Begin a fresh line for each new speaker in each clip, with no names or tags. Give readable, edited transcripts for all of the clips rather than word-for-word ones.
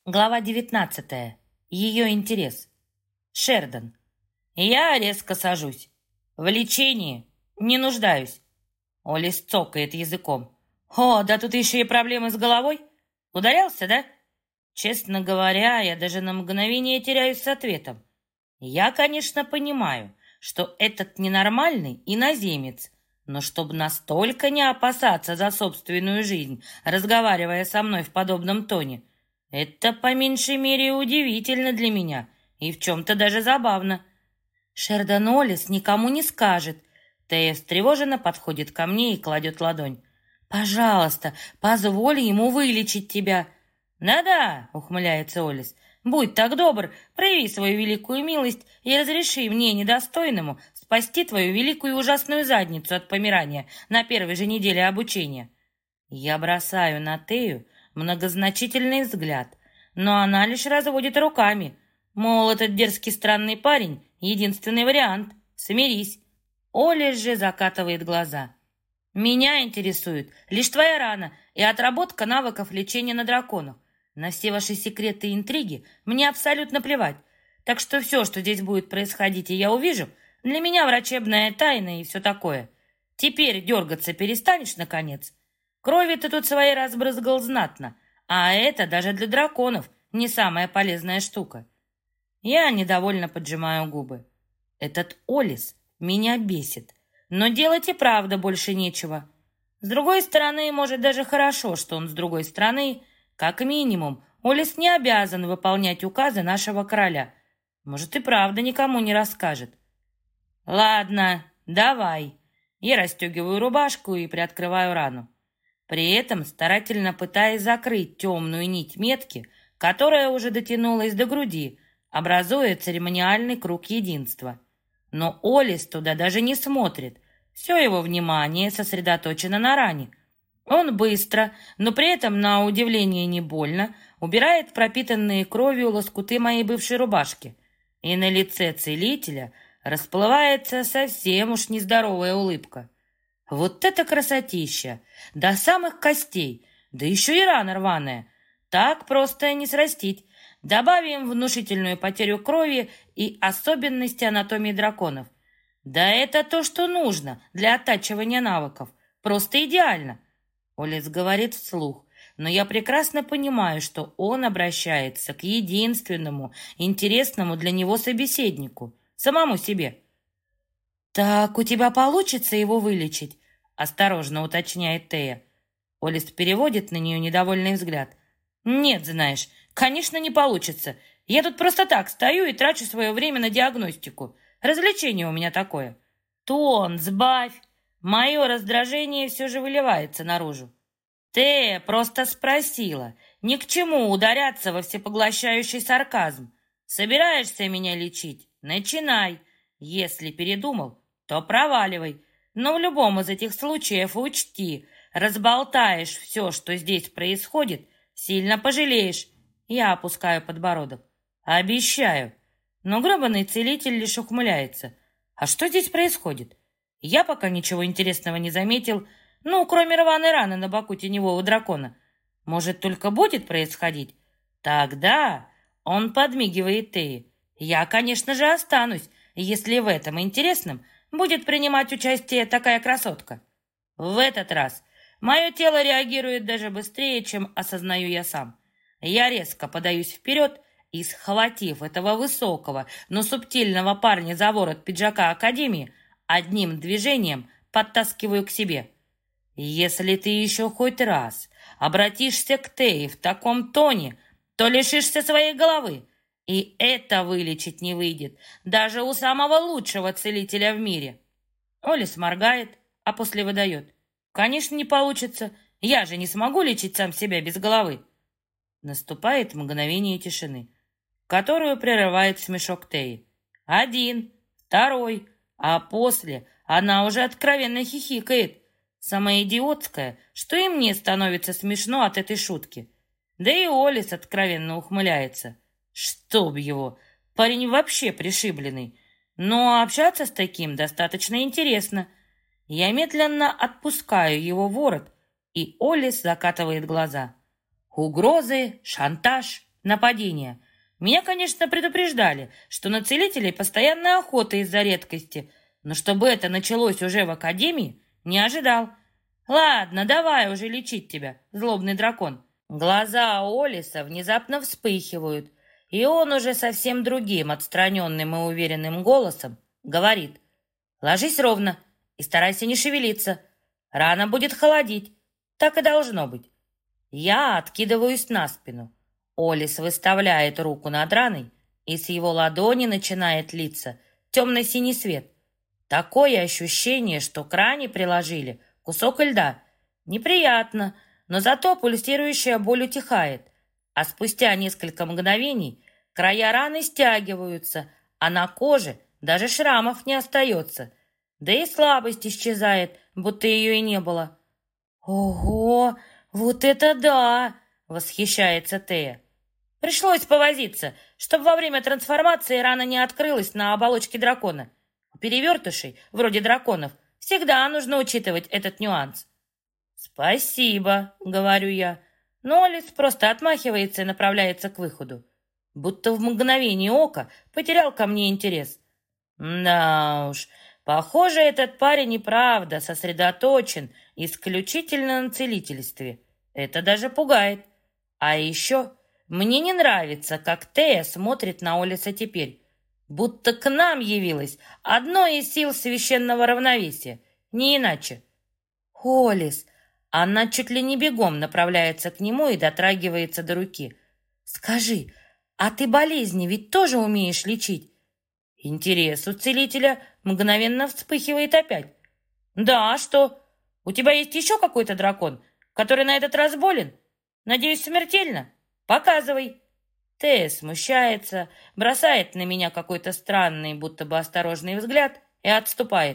Глава 19. Ее интерес. Шердон. Я резко сажусь. В лечении не нуждаюсь. Олис цокает языком. О, да тут еще и проблемы с головой. Ударялся, да? Честно говоря, я даже на мгновение теряюсь с ответом. Я, конечно, понимаю, что этот ненормальный иноземец, но чтобы настолько не опасаться за собственную жизнь, разговаривая со мной в подобном тоне, это по меньшей мере удивительно для меня и в чем-то даже забавно. Шердон Олис никому не скажет. Тея встревоженно подходит ко мне и кладет ладонь. «Пожалуйста, позволь ему вылечить тебя». «Да-да», — ухмыляется Олис, — «будь так добр, прояви свою великую милость и разреши мне, недостойному, спасти твою великую и ужасную задницу от помирания на первой же неделе обучения». Я бросаю на Тею многозначительный взгляд, но она лишь разводит руками. Мол, этот дерзкий странный парень — единственный вариант. Смирись. Оля же закатывает глаза. Меня интересует лишь твоя рана и отработка навыков лечения на драконах. На все ваши секреты и интриги мне абсолютно плевать. Так что все, что здесь будет происходить, и я увижу, для меня врачебная тайна и все такое. Теперь дергаться перестанешь, наконец? Крови ты тут своей разбрызгал знатно, а это даже для драконов не самая полезная штука. Я недовольно поджимаю губы. Этот Олис меня бесит, но делать и правда больше нечего. С другой стороны, может, даже хорошо, что он с другой стороны. Как минимум, Олис не обязан выполнять указы нашего короля. Может, и правда никому не расскажет. Ладно, давай. Я расстегиваю рубашку и приоткрываю рану. При этом старательно пытаясь закрыть темную нить метки, которая уже дотянулась до груди, образуя церемониальный круг единства. Но Олис туда даже не смотрит. Все его внимание сосредоточено на ране. Он быстро, но при этом, на удивление не больно, убирает пропитанные кровью лоскуты моей бывшей рубашки. И на лице целителя расплывается совсем уж нездоровая улыбка. Вот это красотища! До самых костей! Да еще и рана рваная! Так просто не срастить. Добавим внушительную потерю крови и особенности анатомии драконов. Да это то, что нужно для оттачивания навыков. Просто идеально. Олес говорит вслух, но я прекрасно понимаю, что он обращается к единственному интересному для него собеседнику, самому себе. «Так у тебя получится его вылечить?» — осторожно уточняет Тея. Олес переводит на нее недовольный взгляд. «Нет, знаешь, конечно, не получится. Я тут просто так стою и трачу свое время на диагностику. Развлечение у меня такое». «Тон, сбавь!» Мое раздражение все же выливается наружу. Тея просто спросила, ни к чему ударяться во всепоглощающий сарказм. «Собираешься меня лечить? Начинай. Если передумал, то проваливай. Но в любом из этих случаев учти, разболтаешь все, что здесь происходит, сильно пожалеешь». Я опускаю подбородок. «Обещаю». Но гребаный целитель лишь ухмыляется. «А что здесь происходит?» Я пока ничего интересного не заметил, ну, кроме рваной раны на боку теневого дракона. Может, только будет происходить? Тогда он подмигивает Теи. Я, конечно же, останусь, если в этом интересном будет принимать участие такая красотка. В этот раз мое тело реагирует даже быстрее, чем осознаю я сам. Я резко подаюсь вперед и, схватив этого высокого, но субтильного парня за ворот пиджака Академии, одним движением подтаскиваю к себе. Если ты еще хоть раз обратишься к Тее в таком тоне, то лишишься своей головы. И это вылечить не выйдет даже у самого лучшего целителя в мире. Олис моргает, а после выдает. Конечно, не получится. Я же не смогу лечить сам себя без головы. Наступает мгновение тишины, которую прерывает смешок Теи. Один, второй, а после она уже откровенно хихикает. Самое идиотское, что и мне становится смешно от этой шутки. Да и Олис откровенно ухмыляется. Чтоб его, парень вообще пришибленный. Но общаться с таким достаточно интересно. Я медленно отпускаю его ворот, и Олис закатывает глаза. Угрозы, шантаж, нападения. Меня, конечно, предупреждали, что на целителей постоянная охота из-за редкости, но чтобы это началось уже в академии, не ожидал. Ладно, давай уже лечить тебя, злобный дракон. Глаза Олиса внезапно вспыхивают, и он уже совсем другим, отстраненным и уверенным голосом говорит: «Ложись ровно и старайся не шевелиться. Рана будет холодить. Так и должно быть». Я откидываюсь на спину. Олис выставляет руку над раной, и с его ладони начинает литься темно-синий свет. Такое ощущение, что к ране приложили кусок льда. Неприятно, но зато пульсирующая боль утихает. А спустя несколько мгновений края раны стягиваются, а на коже даже шрамов не остается. Да и слабость исчезает, будто ее и не было. «Ого, вот это да!» — восхищается Тея. «Пришлось повозиться, чтобы во время трансформации рана не открылась на оболочке дракона. У перевертышей, вроде драконов, всегда нужно учитывать этот нюанс». «Спасибо», — говорю я, но Олис просто отмахивается и направляется к выходу. Будто в мгновение ока потерял ко мне интерес. Да уж, похоже, этот парень и правда сосредоточен исключительно на целительстве. Это даже пугает. А еще мне не нравится, как Тея смотрит на Олиса теперь. Будто к нам явилась одно из сил священного равновесия. Не иначе. «Олис!» Она чуть ли не бегом направляется к нему и дотрагивается до руки. «Скажи, а ты болезни ведь тоже умеешь лечить?» Интерес у целителя мгновенно вспыхивает опять. «Да, а что? У тебя есть еще какой-то дракон, который на этот раз болен? Надеюсь, смертельно? Показывай!» Тея смущается, бросает на меня какой-то странный, будто бы осторожный взгляд и отступает.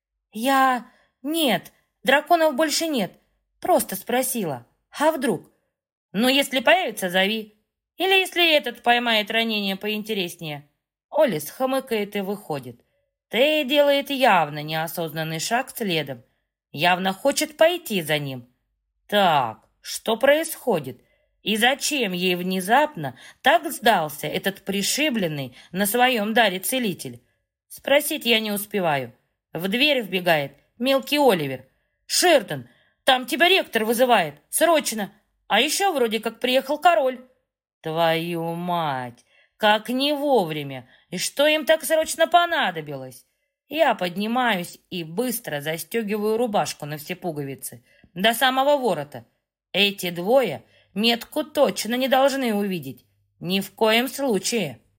Нет, драконов больше нет. Просто спросила. А вдруг? Ну, если появится, зови. Или если этот поймает ранение поинтереснее. Олис хмыкает и выходит. Тея делает явно неосознанный шаг следом. Явно хочет пойти за ним. Так, что происходит? И зачем ей внезапно так сдался этот пришибленный на своем даре целитель? Спросить я не успеваю. В дверь вбегает мелкий Оливер. «Шердон, там тебя ректор вызывает! Срочно! А еще вроде как приехал король!» Твою мать! Как не вовремя! И что им так срочно понадобилось? Я поднимаюсь и быстро застегиваю рубашку на все пуговицы, до самого ворота. Эти двое метку точно не должны увидеть. Ни в коем случае.